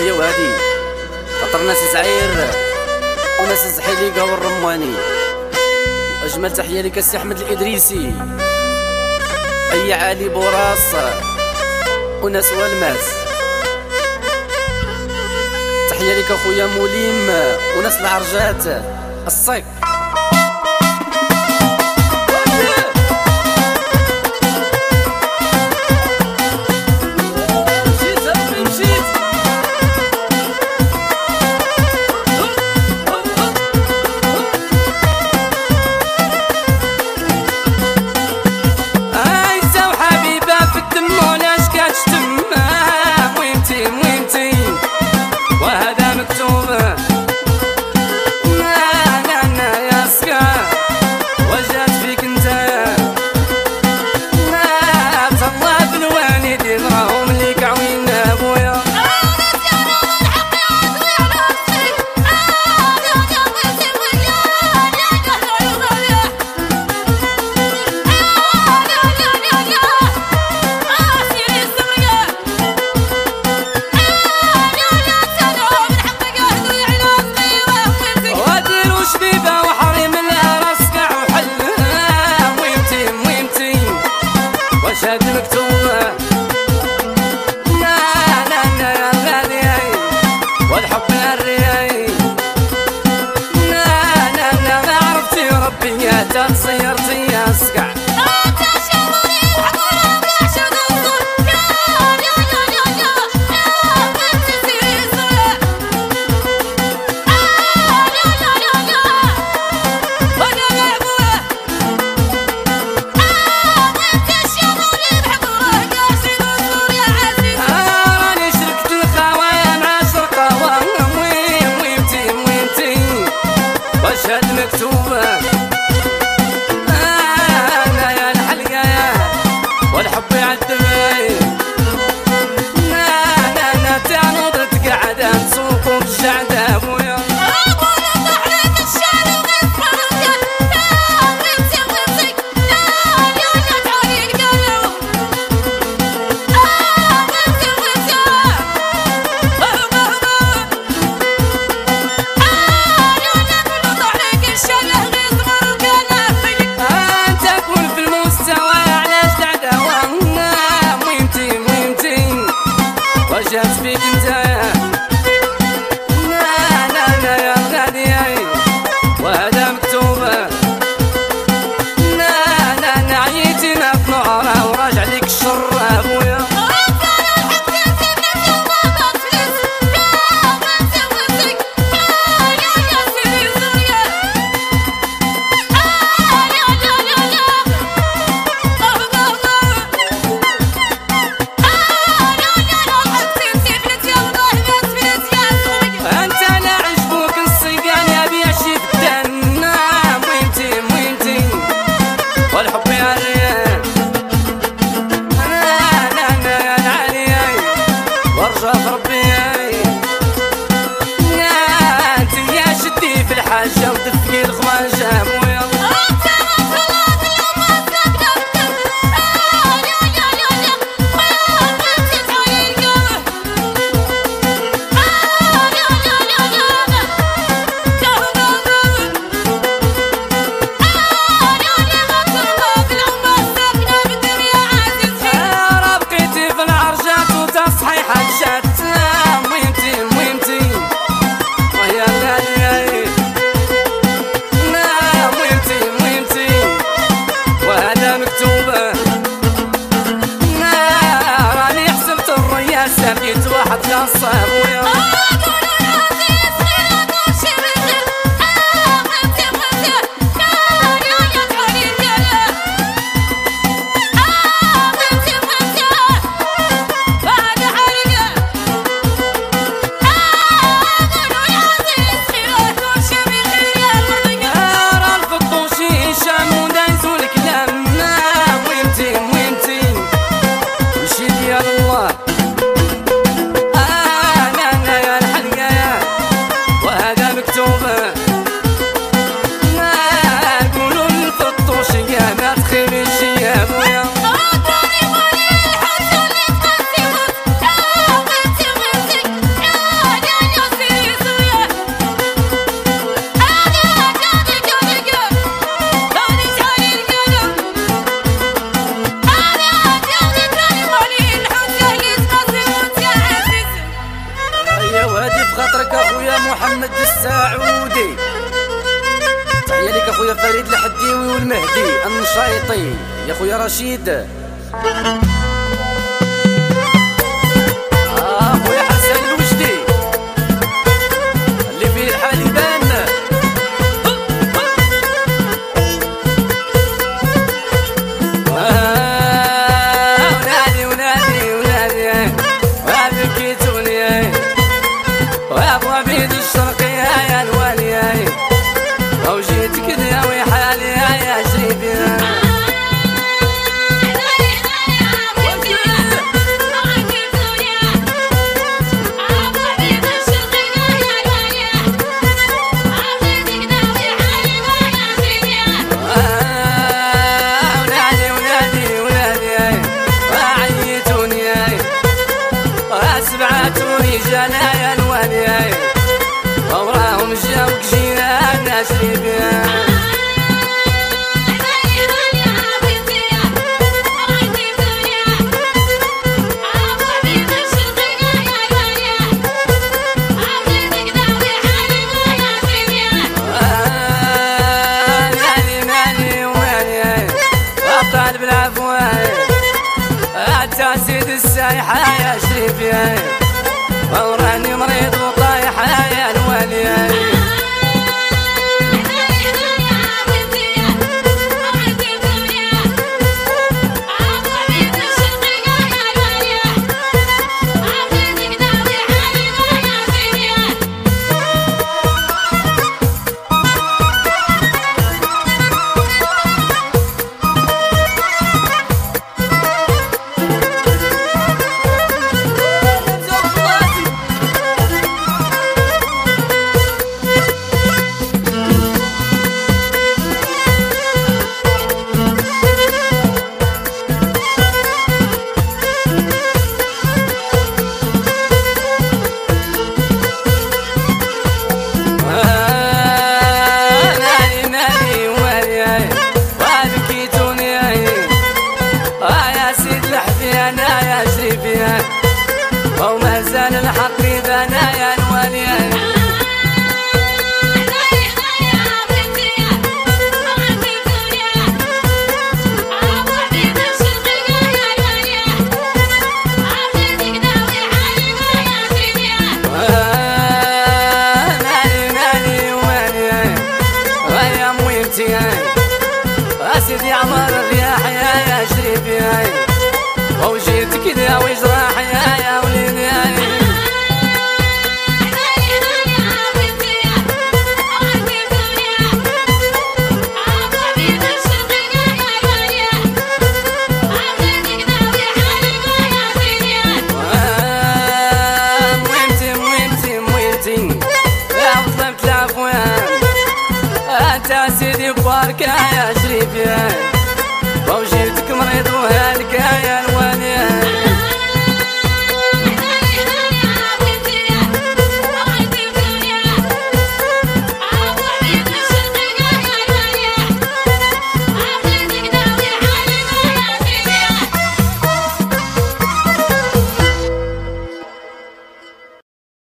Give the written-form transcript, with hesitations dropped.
هي وهادي خاطر ناس زعير وناس الزحيليقة والرماني. أجمل تحية لك السي أحمد الإدريسي، أي عالي بوراس وناس والماس. تحية لك أخويا موليم وناس العرجات الصيك. صيرتي يا سقع سميت واحد خاصة ابويا محمد السعودي. تحية لك اخويا فريد الحديوي والمهدي النشيطي يا اخويا رشيد. اخويا حسن الوجدي اللي فيه الحال يبان. ونادي ونادي ونادي وابكيتوني وابغى بيد الشرقية يا الوالي وجيت كذا وحالي يا شريفي. سبعتوني جنايا الوالي وراهم جاوك جينا ناشري بيها. طالب العفو حتى سيد السايحة يا شريفي وراني مريض وطايحة يا الوالي. وما زال الحق بنا يا الولي. مالي ومالي ويا مويمتي اسيدي عمر الرياح يا شريفي وجيت كذا وجراح يا وليدي. مويمتي يا طلبت العفوان انت سيدي باركة يا شريفي وجيتك مريض وهاي